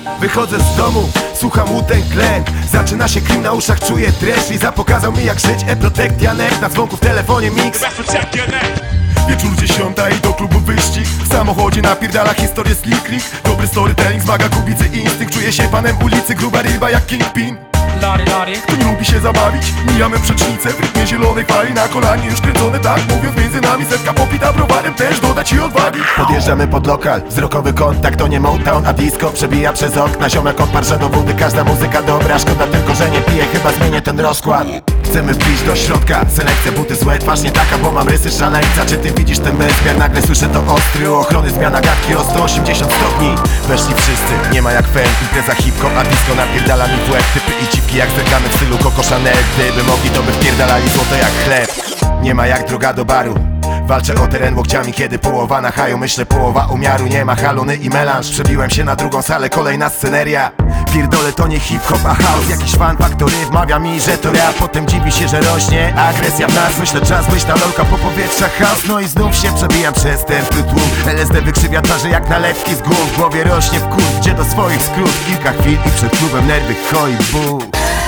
Wychodzę z domu, słucham Wu-Tang Clan. Zaczyna się krim, na uszach czuję dreszcz. Liza pokazał mi jak żyć, protect Janek. Na dzwonku w telefonie mix. Wieczór 10 i do klubu wyścig. W samochodzie napierdala historię z Licklick. Dobry storytelling zmaga kubicy instynkt. Czuję się panem ulicy, gruba ryba jak Kingpin. Kto nie lubi się zabawić? Mijamy przecznicę w rytmie zielonej fali. Na kolanie już kręcone, tak mówiąc między nami. Setka popita browarem, też dodać ci odwagi. Podjeżdżamy pod lokal, wzrokowy kontakt to nie Motown, a disco przebija przez okna. Ziomek odparza do wody, każda muzyka dobra. Szkoda tylko, że nie piję, chyba zmienię ten rozkład. Chcemy wbić do środka, selekcja buty złe. Twarz nie taka, bo mam rysy szaleńca. Czy ty widzisz ten bezmiar? Nagle słyszę to ostry. U ochrony zmiana gadki o 180 stopni. Weszli wszyscy, nie ma jak fan. Impreza hip-hop, a disco napierdala mi w łeb. Typy i dziwki jak zerkamy w stylu Coco Chanel. Gdyby mogli, to by wpierdalali złoto jak chleb. Nie ma jak droga do baru. Walczę o teren łokciami, kiedy połowa na haju. Myślę połowa umiaru, nie ma haluny i melanż. Przebiłem się na drugą salę, kolejna sceneria. Pierdolę, to nie hip-hop, a house. Jakiś fan faktory wmawia mi, że to rap. Potem dziwi się, że rośnie agresja w nas. Myślę, czas wyjść na lolka po powietrzach house. No i znów się przebijam przez ten tłum. LSD wykrzywia twarze jak nalewki z gum. W głowie rośnie wkurw, gdzie do swoich skrót. Kilka chwil i przed klubem nerwy koi ból.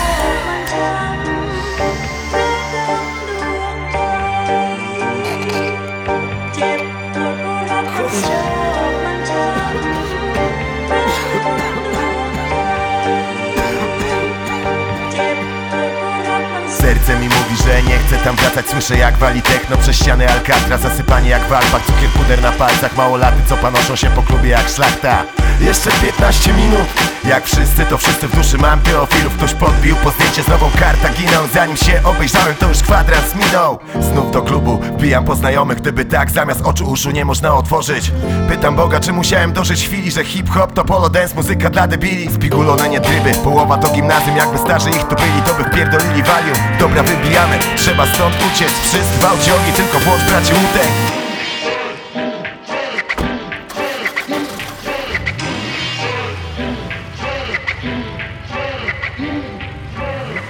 Serce mi mówi, że nie chcę tam wracać. Słyszę jak wali techno przez ściany Alcatraz. Zasypanie jak w Alpach, cukier puder na palcach. Małolaty co panoszą się po klubie jak szlachta. Jeszcze 15 minut. Jak wszyscy, to wszyscy w duszy mam teofilów. Ktoś podbił po zdjęcie z nową Kartaginą. Zanim się obejrzałem, to już kwadrans minął. Znów do klubu, wbijam po znajomych. Gdyby tak, zamiast oczu uszu nie można otworzyć. Pytam Boga, czy musiałem dożyć chwili, że hip-hop to polo dance, muzyka dla debili. Zbigulone nie tryby, połowa to gimnazjum. Jakby starzy ich tu byli, to by wpierdolili walium. Dobra, wybijamy, trzeba stąd uciec. Wszyscy w aucie, tylko włącz bracie Wu-Tang.